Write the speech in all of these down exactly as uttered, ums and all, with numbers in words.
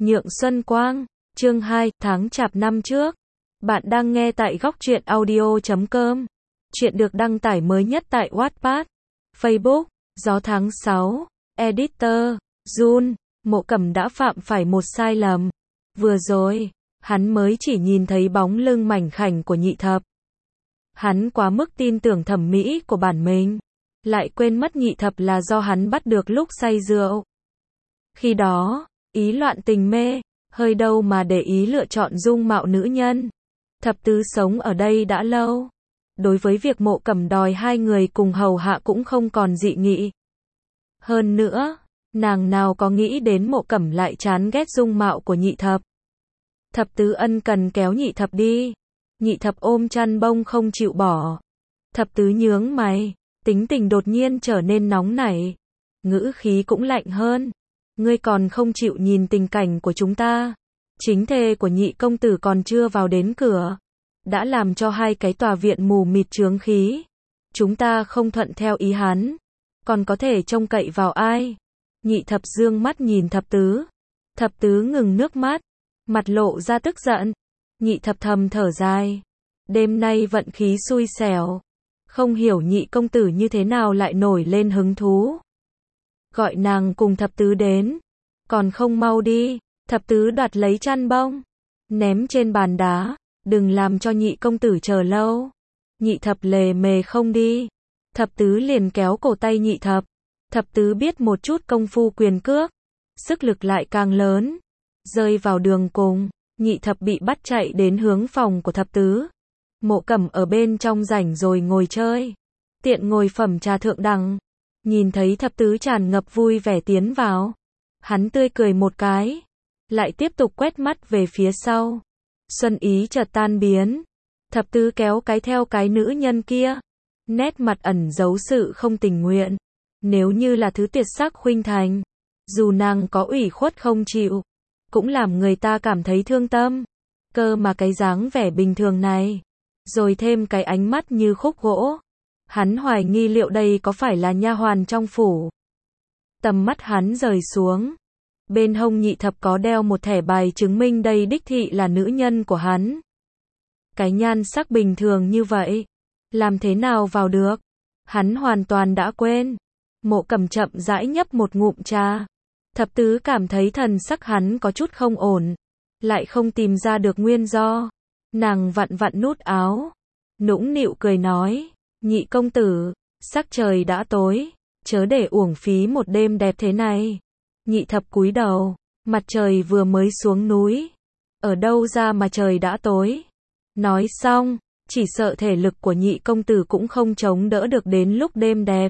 Nhượng Xuân Quang, chương hai, tháng Chạp năm trước. Bạn đang nghe tại góc truyện audio chấm com. Chuyện được đăng tải mới nhất tại Wattpad, Facebook, Gió tháng sáu, Editor, Jun. Mộ Cẩm đã phạm phải một sai lầm. Vừa rồi, hắn mới chỉ nhìn thấy bóng lưng mảnh khảnh của Nhị Thập. Hắn quá mức tin tưởng thẩm mỹ của bản mình, lại quên mất Nhị Thập là do hắn bắt được lúc say rượu. Khi đó, ý loạn tình mê, hơi đâu mà để ý lựa chọn dung mạo nữ nhân. Thập tứ sống ở đây đã lâu. Đối với việc Mộ Cẩm đòi hai người cùng hầu hạ cũng không còn dị nghị. Hơn nữa, nàng nào có nghĩ đến Mộ Cẩm lại chán ghét dung mạo của Nhị Thập. Thập tứ ân cần kéo Nhị Thập đi. Nhị Thập ôm chăn bông không chịu bỏ. Thập tứ nhướng mày, tính tình đột nhiên trở nên nóng nảy. Ngữ khí cũng lạnh hơn. Ngươi còn không chịu nhìn tình cảnh của chúng ta. Chính thê của Nhị công tử còn chưa vào đến cửa, đã làm cho hai cái tòa viện mù mịt chướng khí. Chúng ta không thuận theo ý hắn, còn có thể trông cậy vào ai? Nhị Thập dương mắt nhìn thập tứ. Thập tứ ngừng nước mắt, mặt lộ ra tức giận. Nhị Thập thầm thở dài. Đêm nay vận khí xui xẻo. Không hiểu Nhị công tử như thế nào lại nổi lên hứng thú. Gọi nàng cùng thập tứ đến. Còn không mau đi. Thập tứ đoạt lấy chăn bông, ném trên bàn đá. Đừng làm cho Nhị công tử chờ lâu. Nhị Thập lề mề không đi. Thập tứ liền kéo cổ tay Nhị Thập. Thập tứ biết một chút công phu quyền cước, sức lực lại càng lớn. Rơi vào đường cùng, Nhị Thập bị bắt chạy đến hướng phòng của thập tứ. Mộ Cẩm ở bên trong rảnh rồi ngồi chơi, tiện ngồi phẩm trà thượng đẳng. Nhìn thấy thập tứ tràn ngập vui vẻ tiến vào, hắn tươi cười một cái, lại tiếp tục quét mắt về phía sau. Xuân ý chợt tan biến. Thập tứ kéo cái theo cái nữ nhân kia, nét mặt ẩn giấu sự không tình nguyện. Nếu như là thứ tuyệt sắc khuynh thành, dù nàng có ủy khuất không chịu, cũng làm người ta cảm thấy thương tâm. Cơ mà cái dáng vẻ bình thường này, rồi thêm cái ánh mắt như khúc gỗ, hắn hoài nghi liệu đây có phải là nha hoàn trong phủ. Tầm mắt hắn rời xuống. Bên hông Nhị Thập có đeo một thẻ bài chứng minh đây đích thị là nữ nhân của hắn. Cái nhan sắc bình thường như vậy, làm thế nào vào được? Hắn hoàn toàn đã quên. Mộ Cẩm chậm rãi nhấp một ngụm trà. Thập tứ cảm thấy thần sắc hắn có chút không ổn, lại không tìm ra được nguyên do. Nàng vặn vặn nút áo, nũng nịu cười nói, Nhị công tử, sắc trời đã tối, chớ để uổng phí một đêm đẹp thế này. Nhị Thập cúi đầu, mặt trời vừa mới xuống núi, ở đâu ra mà trời đã tối. Nói xong, chỉ sợ thể lực của Nhị công tử cũng không chống đỡ được đến lúc đêm đẹp.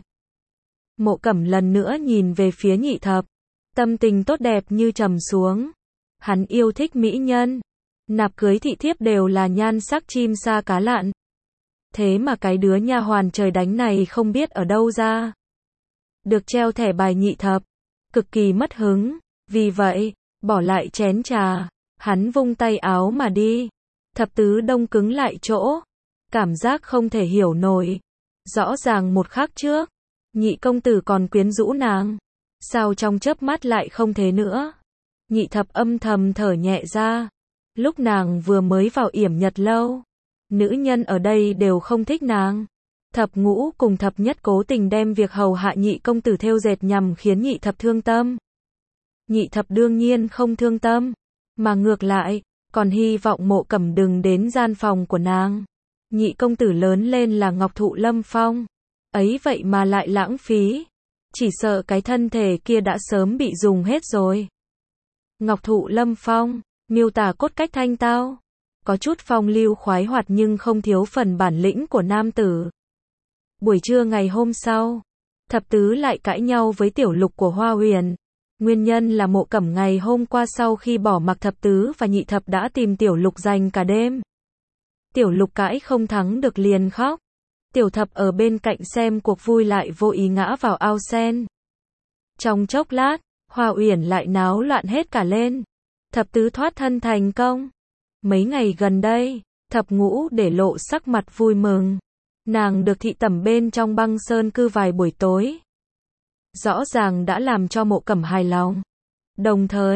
Mộ Cẩm lần nữa nhìn về phía Nhị Thập, tâm tình tốt đẹp như trầm xuống. Hắn yêu thích mỹ nhân, nạp cưới thị thiếp đều là nhan sắc chim sa cá lặn. Thế mà cái đứa nha hoàn trời đánh này không biết ở đâu ra được treo thẻ bài Nhị Thập, cực kỳ mất hứng. Vì vậy, bỏ lại chén trà, hắn vung tay áo mà đi. Thập tứ đông cứng lại chỗ, cảm giác không thể hiểu nổi. Rõ ràng một khắc trước, Nhị công tử còn quyến rũ nàng, sao trong chớp mắt lại không thế nữa? Nhị Thập âm thầm thở nhẹ ra. Lúc nàng vừa mới vào yểm nhật lâu, nữ nhân ở đây đều không thích nàng. Thập ngũ cùng thập nhất cố tình đem việc hầu hạ Nhị công tử thêu dệt nhằm khiến Nhị Thập thương tâm. Nhị Thập đương nhiên không thương tâm, mà ngược lại, còn hy vọng Mộ Cẩm đừng đến gian phòng của nàng. Nhị công tử lớn lên là ngọc thụ lâm phong, ấy vậy mà lại lãng phí. Chỉ sợ cái thân thể kia đã sớm bị dùng hết rồi. Ngọc thụ lâm phong, miêu tả cốt cách thanh tao, có chút phong lưu khoái hoạt nhưng không thiếu phần bản lĩnh của nam tử. Buổi trưa ngày hôm sau, thập tứ lại cãi nhau với tiểu lục của Hoa Huyền. Nguyên nhân là Mộ Cẩm ngày hôm qua sau khi bỏ mặc thập tứ và Nhị Thập đã tìm tiểu lục dành cả đêm. Tiểu lục cãi không thắng được liền khóc. Tiểu thập ở bên cạnh xem cuộc vui lại vô ý ngã vào ao sen. Trong chốc lát, Hoa Uyển lại náo loạn hết cả lên. Thập tứ thoát thân thành công. Mấy ngày gần đây, thập ngũ để lộ sắc mặt vui mừng. Nàng được thị tẩm bên trong băng sơn cư vài buổi tối. Rõ ràng đã làm cho Mộ Cẩm hài lòng. Đồng thời,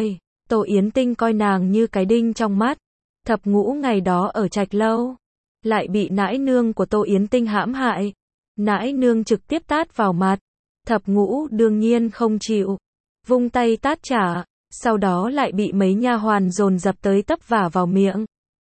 Tô Yến Tinh coi nàng như cái đinh trong mắt. Thập Ngũ ngày đó ở Trạch Lâu, lại bị nãi nương của Tô Yến Tinh hãm hại. Nãi nương trực tiếp tát vào mặt. Thập Ngũ đương nhiên không chịu, vung tay tát trả, sau đó lại bị mấy nha hoàn dồn dập tới tấp vả vào miệng.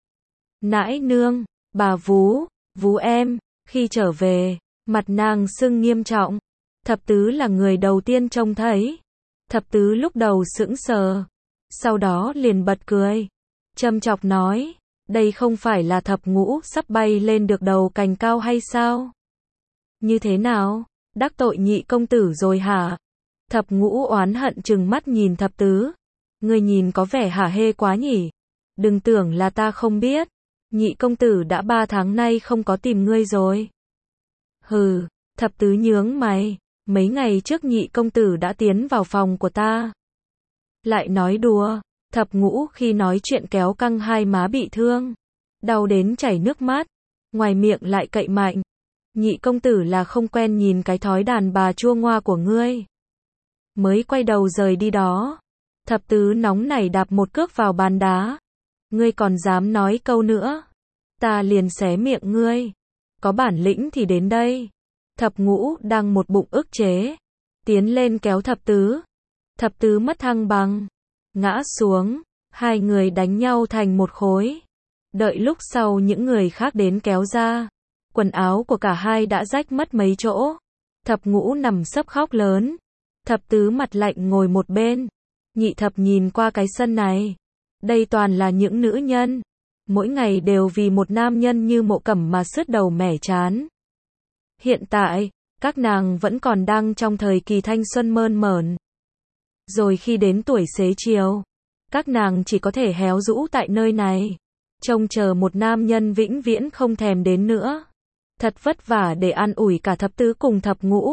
Nãi nương, bà Vú, Vú em, khi trở về, mặt nàng sưng nghiêm trọng. Thập Tứ là người đầu tiên trông thấy. Thập Tứ lúc đầu sững sờ, sau đó liền bật cười, châm chọc nói, đây không phải là Thập Ngũ sắp bay lên được đầu cành cao hay sao? Như thế nào? Đắc tội nhị công tử rồi hả? Thập Ngũ oán hận trừng mắt nhìn Thập Tứ. Ngươi nhìn có vẻ hả hê quá nhỉ? Đừng tưởng là ta không biết. Nhị công tử đã ba tháng nay không có tìm ngươi rồi. Hừ, Thập Tứ nhướng mày. Mấy ngày trước nhị công tử đã tiến vào phòng của ta. Lại nói đùa. Thập Ngũ khi nói chuyện kéo căng hai má bị thương, đau đến chảy nước mắt, ngoài miệng lại cậy mạnh. Nhị công tử là không quen nhìn cái thói đàn bà chua ngoa của ngươi. Mới quay đầu rời đi đó. Thập Tứ nóng nảy đạp một cước vào bàn đá. Ngươi còn dám nói câu nữa, ta liền xé miệng ngươi. Có bản lĩnh thì đến đây. Thập Ngũ đang một bụng ức chế, tiến lên kéo Thập Tứ. Thập Tứ mất thăng bằng, ngã xuống, hai người đánh nhau thành một khối. Đợi lúc sau những người khác đến kéo ra, quần áo của cả hai đã rách mất mấy chỗ. Thập Ngũ nằm sấp khóc lớn. Thập Tứ mặt lạnh ngồi một bên. Nhị thập nhìn qua cái sân này. Đây toàn là những nữ nhân. Mỗi ngày đều vì một nam nhân như Mộ Cẩm mà sứt đầu mẻ chán. Hiện tại, các nàng vẫn còn đang trong thời kỳ thanh xuân mơn mởn. Rồi khi đến tuổi xế chiều, các nàng chỉ có thể héo rũ tại nơi này, trông chờ một nam nhân vĩnh viễn không thèm đến nữa. Thật vất vả để an ủi cả Thập Tứ cùng Thập Ngũ.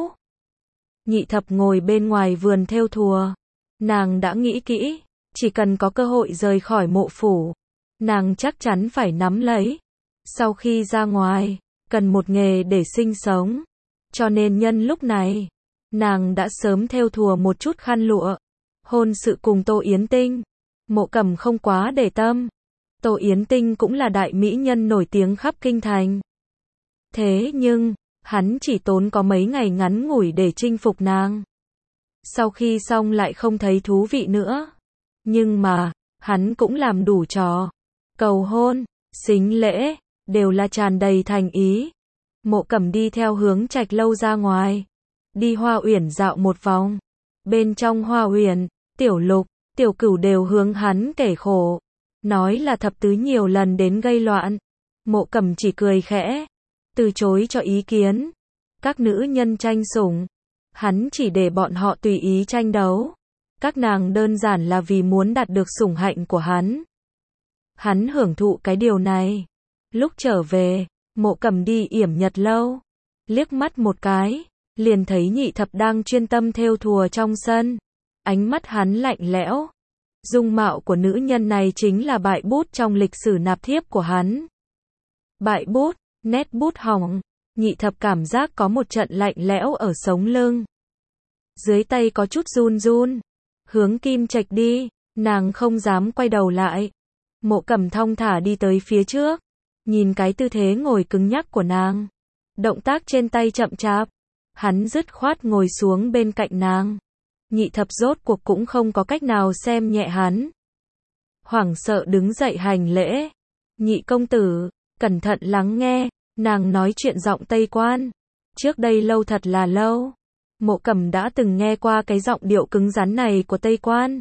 Nhị thập ngồi bên ngoài vườn thêu thùa. Nàng đã nghĩ kỹ, chỉ cần có cơ hội rời khỏi Mộ phủ, nàng chắc chắn phải nắm lấy. Sau khi ra ngoài, cần một nghề để sinh sống. Cho nên nhân lúc này, nàng đã sớm thêu thùa một chút khăn lụa. Hôn sự cùng Tô Yến Tinh, Mộ Cẩm không quá để tâm. Tô Yến Tinh cũng là đại mỹ nhân nổi tiếng khắp kinh thành. Thế nhưng, hắn chỉ tốn có mấy ngày ngắn ngủi để chinh phục nàng. Sau khi xong lại không thấy thú vị nữa. Nhưng mà, hắn cũng làm đủ trò. Cầu hôn, sính lễ, đều là tràn đầy thành ý. Mộ Cẩm đi theo hướng Trạch Lâu ra ngoài. Đi Hoa Uyển dạo một vòng. Bên trong Hoa Uyển, Tiểu Lục, Tiểu Cửu đều hướng hắn kể khổ. Nói là Thập Tứ nhiều lần đến gây loạn. Mộ Cẩm chỉ cười khẽ, từ chối cho ý kiến. Các nữ nhân tranh sủng, hắn chỉ để bọn họ tùy ý tranh đấu. Các nàng đơn giản là vì muốn đạt được sủng hạnh của hắn. Hắn hưởng thụ cái điều này. Lúc trở về, Mộ Cẩm đi yểm Nhật Lâu. Liếc mắt một cái, liền thấy nhị thập đang chuyên tâm thêu thùa trong sân. Ánh mắt hắn lạnh lẽo. Dung mạo của nữ nhân này chính là bại bút trong lịch sử nạp thiếp của hắn. Bại bút, nét bút hỏng. Nhị thập cảm giác có một trận lạnh lẽo ở sống lưng. Dưới tay có chút run run. Hướng Kim Trạch đi, nàng không dám quay đầu lại. Mộ Cẩm thong thả đi tới phía trước. Nhìn cái tư thế ngồi cứng nhắc của nàng. Động tác trên tay chậm chạp. Hắn dứt khoát ngồi xuống bên cạnh nàng. Nhị thập rốt cuộc cũng không có cách nào xem nhẹ hắn. Hoảng sợ đứng dậy hành lễ. Nhị công tử, cẩn thận lắng nghe. Nàng nói chuyện giọng Tây Quan. Trước đây lâu thật là lâu. Mộ Cẩm đã từng nghe qua cái giọng điệu cứng rắn này của Tây Quan.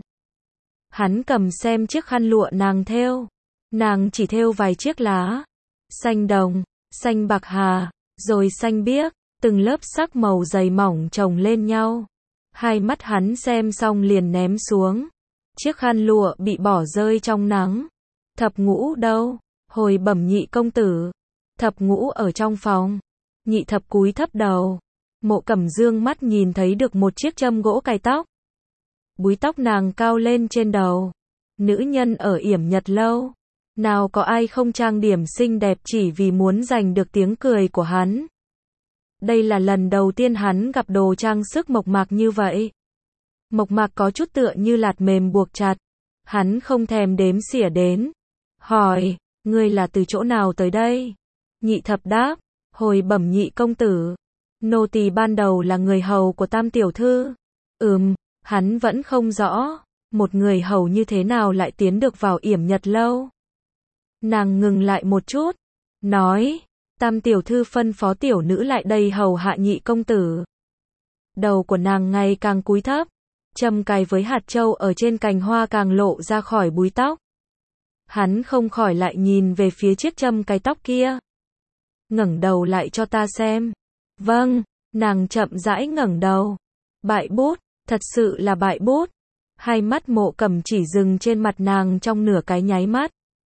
Hắn cầm xem chiếc khăn lụa nàng thêu. Nàng chỉ thêu vài chiếc lá. Xanh đồng, xanh bạc hà, rồi xanh biếc, từng lớp sắc màu dày mỏng chồng lên nhau. Hai mắt hắn xem xong liền ném xuống. Chiếc khăn lụa bị bỏ rơi trong nắng. Thập Ngũ đâu? Hồi bẩm nhị công tử. Thập Ngũ ở trong phòng. Nhị thập cúi thấp đầu. Mộ Cẩm dương mắt nhìn thấy được một chiếc châm gỗ cài tóc. Búi tóc nàng cao lên trên đầu. Nữ nhân ở yểm Nhật Lâu, nào có ai không trang điểm xinh đẹp chỉ vì muốn giành được tiếng cười của hắn. Đây là lần đầu tiên hắn gặp đồ trang sức mộc mạc như vậy. Mộc mạc có chút tựa như lạt mềm buộc chặt. Hắn không thèm đếm xỉa đến. Hỏi, ngươi là từ chỗ nào tới đây? Nhị thập đáp, hồi bẩm nhị công tử. Nô tỳ ban đầu là người hầu của Tam tiểu thư. Ừm, hắn vẫn không rõ. Một người hầu như thế nào lại tiến được vào yểm nhật lâu? Nàng ngừng lại một chút. Nói, Tam tiểu thư phân phó tiểu nữ lại đây hầu hạ nhị công tử. Đầu của nàng ngày càng cúi thấp. Châm cài với hạt châu ở trên cành hoa càng lộ ra khỏi búi tóc. Hắn không khỏi lại nhìn về phía chiếc châm cài tóc kia. Ngẩng đầu lại cho ta xem. Vâng, nàng chậm rãi ngẩng đầu. Bại bút, thật sự là bại bút. Hai mắt Mộ Cẩm chỉ dừng trên mặt nàng trong nửa cái nháy mắt.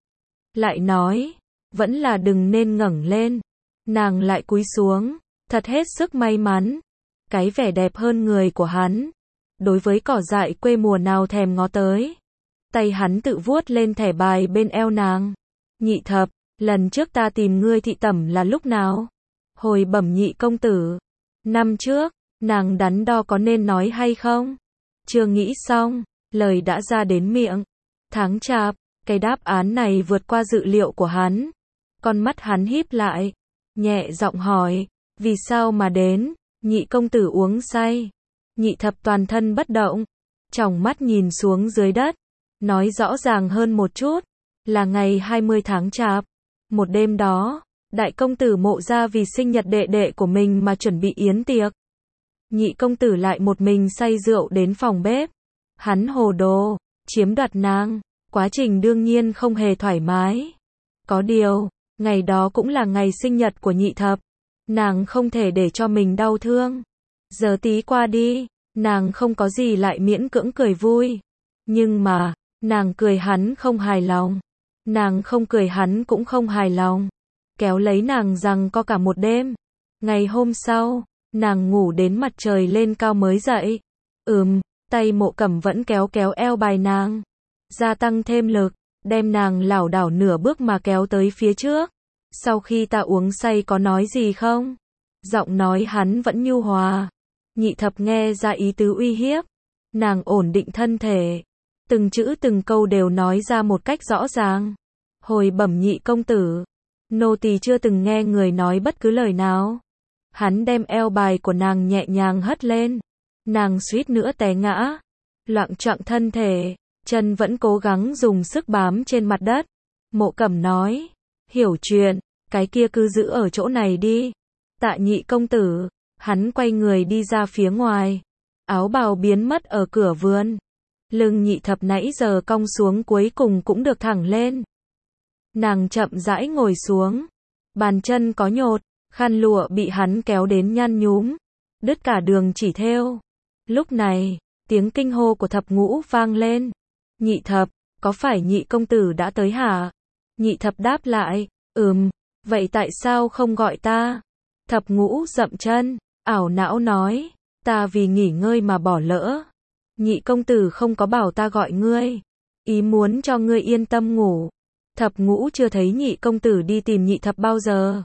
Lại nói, vẫn là đừng nên ngẩng lên. Nàng lại cúi xuống, thật hết sức may mắn. Cái vẻ đẹp hơn người của hắn. Đối với cỏ dại quê mùa nào thèm ngó tới. Tay hắn tự vuốt lên thẻ bài bên eo nàng. Nhị thập, lần trước ta tìm ngươi thị tẩm là lúc nào? Hồi bẩm nhị công tử. Năm trước, nàng đắn đo có nên nói hay không? Chưa nghĩ xong, lời đã ra đến miệng. Tháng chạp, cái đáp án này vượt qua dự liệu của hắn. Con mắt hắn híp lại, nhẹ giọng hỏi, vì sao mà đến? Nhị công tử uống say. Nhị thập toàn thân bất động, tròng mắt nhìn xuống dưới đất, nói rõ ràng hơn một chút, là ngày hai mươi tháng chạp. Một đêm đó, đại công tử Mộ gia vì sinh nhật đệ đệ của mình mà chuẩn bị yến tiệc. Nhị công tử lại một mình say rượu đến phòng bếp. Hắn hồ đồ, chiếm đoạt nàng, quá trình đương nhiên không hề thoải mái. Có điều, ngày đó cũng là ngày sinh nhật của nhị thập. Nàng không thể để cho mình đau thương. Giờ tí qua đi, nàng không có gì lại miễn cưỡng cười vui. Nhưng mà, nàng cười hắn không hài lòng. Nàng không cười hắn cũng không hài lòng. Kéo lấy nàng rằng co cả một đêm. Ngày hôm sau, nàng ngủ đến mặt trời lên cao mới dậy. Ừm, tay Mộ Cẩm vẫn kéo kéo eo bài nàng. Gia tăng thêm lực, đem nàng lảo đảo nửa bước mà kéo tới phía trước. Sau khi ta uống say có nói gì không? Giọng nói hắn vẫn nhu hòa. Nhị thập nghe ra ý tứ uy hiếp. Nàng ổn định thân thể. Từng chữ từng câu đều nói ra một cách rõ ràng. Hồi bẩm nhị công tử. Nô tỳ chưa từng nghe người nói bất cứ lời nào. Hắn đem eo bài của nàng nhẹ nhàng hất lên. Nàng suýt nữa té ngã. Loạng choạng thân thể. Chân vẫn cố gắng dùng sức bám trên mặt đất. Mộ Cẩm nói. Hiểu chuyện. Cái kia cứ giữ ở chỗ này đi. Tạ nhị công tử. Hắn quay người đi ra phía ngoài. Áo bào biến mất ở cửa vườn. Lưng nhị thập nãy giờ cong xuống cuối cùng cũng được thẳng lên. Nàng chậm rãi ngồi xuống. Bàn chân có nhột. Khăn lụa bị hắn kéo đến nhăn nhúm. Đứt cả đường chỉ thêu. Lúc này, tiếng kinh hô của thập ngũ vang lên. Nhị thập, có phải nhị công tử đã tới hả? Nhị thập đáp lại. Ừm, vậy tại sao không gọi ta? Thập ngũ dậm chân, ảo não nói. Ta vì nghỉ ngơi mà bỏ lỡ. Nhị công tử không có bảo ta gọi ngươi. Ý muốn cho ngươi yên tâm ngủ. Thập ngũ chưa thấy nhị công tử đi tìm nhị thập bao giờ.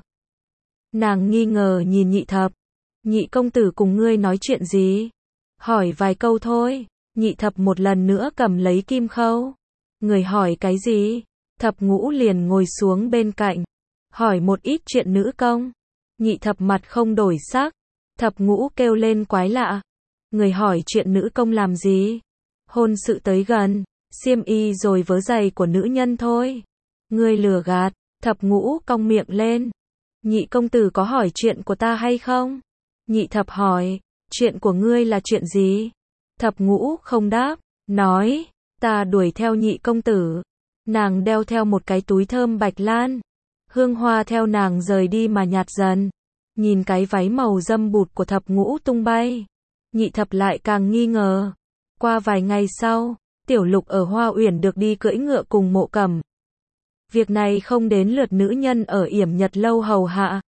Nàng nghi ngờ nhìn nhị thập. Nhị công tử cùng ngươi nói chuyện gì? Hỏi vài câu thôi. Nhị thập một lần nữa cầm lấy kim khâu. Người hỏi cái gì? Thập ngũ liền ngồi xuống bên cạnh. Hỏi một ít chuyện nữ công. Nhị thập mặt không đổi sắc. Thập ngũ kêu lên quái lạ. Người hỏi chuyện nữ công làm gì? Hôn sự tới gần. Xiêm y rồi vớ giày của nữ nhân thôi. Ngươi lừa gạt. Thập ngũ cong miệng lên. Nhị công tử có hỏi chuyện của ta hay không? Nhị thập hỏi. Chuyện của ngươi là chuyện gì? Thập ngũ không đáp. Nói. Ta đuổi theo nhị công tử. Nàng đeo theo một cái túi thơm bạch lan. Hương hoa theo nàng rời đi mà nhạt dần. Nhìn cái váy màu dâm bụt của thập ngũ tung bay. Nhị thập lại càng nghi ngờ. Qua vài ngày sau, Tiểu Lục ở Hoa Uyển được đi cưỡi ngựa cùng Mộ Cẩm. Việc này không đến lượt nữ nhân ở yểm nhật lâu hầu hạ.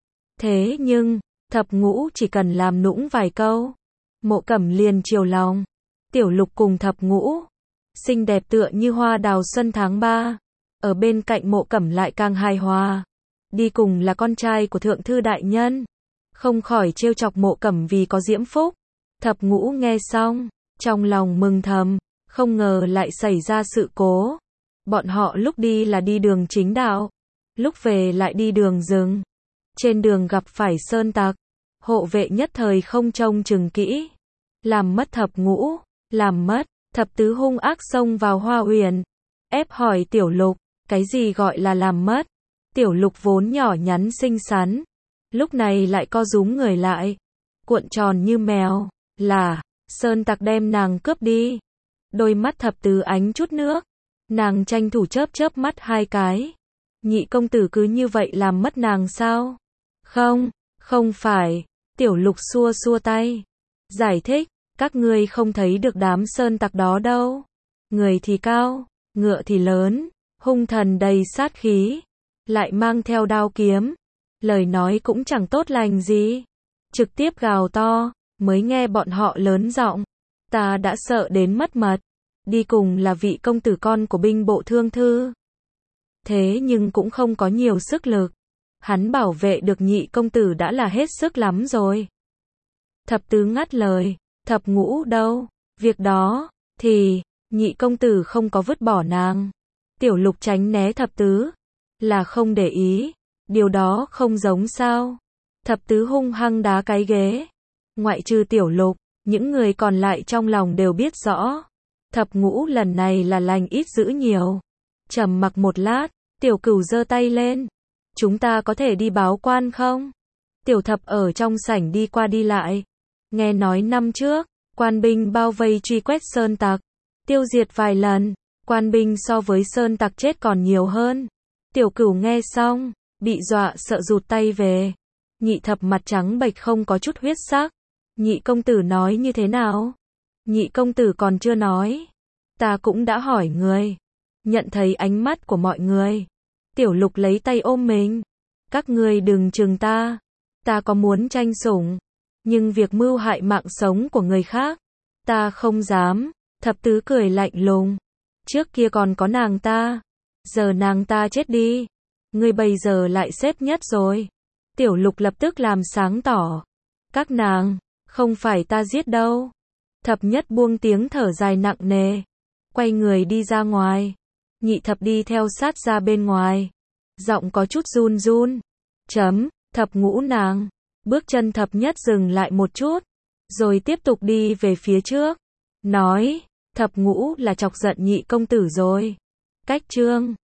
Thế nhưng, thập ngũ chỉ cần làm nũng vài câu. Mộ Cẩm liền chiều lòng. Tiểu Lục cùng thập ngũ. Xinh đẹp tựa như hoa đào xuân tháng ba. Ở bên cạnh Mộ Cẩm lại càng hài hòa. Đi cùng là con trai của thượng thư đại nhân. Không khỏi trêu chọc Mộ Cẩm vì có diễm phúc. Thập ngũ nghe xong, trong lòng mừng thầm. Không ngờ lại xảy ra sự cố. Bọn họ lúc đi là đi đường chính đạo, lúc về lại đi đường rừng. Trên đường gặp phải sơn tặc, hộ vệ nhất thời không trông chừng kỹ, làm mất thập ngũ, làm mất, thập tứ hung ác xông vào Hoa Uyển, ép hỏi Tiểu Lục, cái gì gọi là làm mất? Tiểu Lục vốn nhỏ nhắn xinh xắn, lúc này lại co rúm người lại, cuộn tròn như mèo, là, sơn tặc đem nàng cướp đi. Đôi mắt thập tứ ánh chút nước, nàng tranh thủ chớp chớp mắt hai cái. Nhị công tử cứ như vậy làm mất nàng sao? Không, không phải, Tiểu Lục xua xua tay, giải thích, các ngươi không thấy được đám sơn tặc đó đâu. Người thì cao, ngựa thì lớn, hung thần đầy sát khí, lại mang theo đao kiếm, lời nói cũng chẳng tốt lành gì, trực tiếp gào to, mới nghe bọn họ lớn giọng, ta đã sợ đến mất mật, đi cùng là vị công tử con của binh bộ thương thư. Thế nhưng cũng không có nhiều sức lực, hắn bảo vệ được nhị công tử đã là hết sức lắm rồi. Thập tứ ngắt lời, thập ngũ đâu, việc đó, thì, nhị công tử không có vứt bỏ nàng. Tiểu Lục tránh né thập tứ, là không để ý, điều đó không giống sao. Thập tứ hung hăng đá cái ghế, ngoại trừ Tiểu Lục, những người còn lại trong lòng đều biết rõ. Thập ngũ lần này là lành ít dữ nhiều. Trầm mặc một lát, Tiểu Cửu giơ tay lên, chúng ta có thể đi báo quan không? Tiểu Thập ở trong sảnh đi qua đi lại, nghe nói năm trước, quan binh bao vây truy quét sơn tặc, tiêu diệt vài lần, quan binh so với sơn tặc chết còn nhiều hơn. Tiểu Cửu nghe xong, bị dọa sợ rụt tay về. Nhị Thập mặt trắng bệch không có chút huyết sắc. Nhị công tử nói như thế nào? Nhị công tử còn chưa nói. Ta cũng đã hỏi người. Nhận thấy ánh mắt của mọi người. Tiểu Lục lấy tay ôm mình. Các ngươi đừng chừng ta. Ta có muốn tranh sủng, nhưng việc mưu hại mạng sống của người khác, ta không dám. Thập tứ cười lạnh lùng. Trước kia còn có nàng ta, giờ nàng ta chết đi, ngươi bây giờ lại xếp nhất rồi. Tiểu Lục lập tức làm sáng tỏ. Các nàng, không phải ta giết đâu. Thập nhất buông tiếng thở dài nặng nề, quay người đi ra ngoài. Nhị Thập đi theo sát ra bên ngoài, giọng có chút run run. Chấm, thập ngũ nàng. Bước chân thập nhất dừng lại một chút, rồi tiếp tục đi về phía trước. Nói, thập ngũ là chọc giận nhị công tử rồi. Cách chương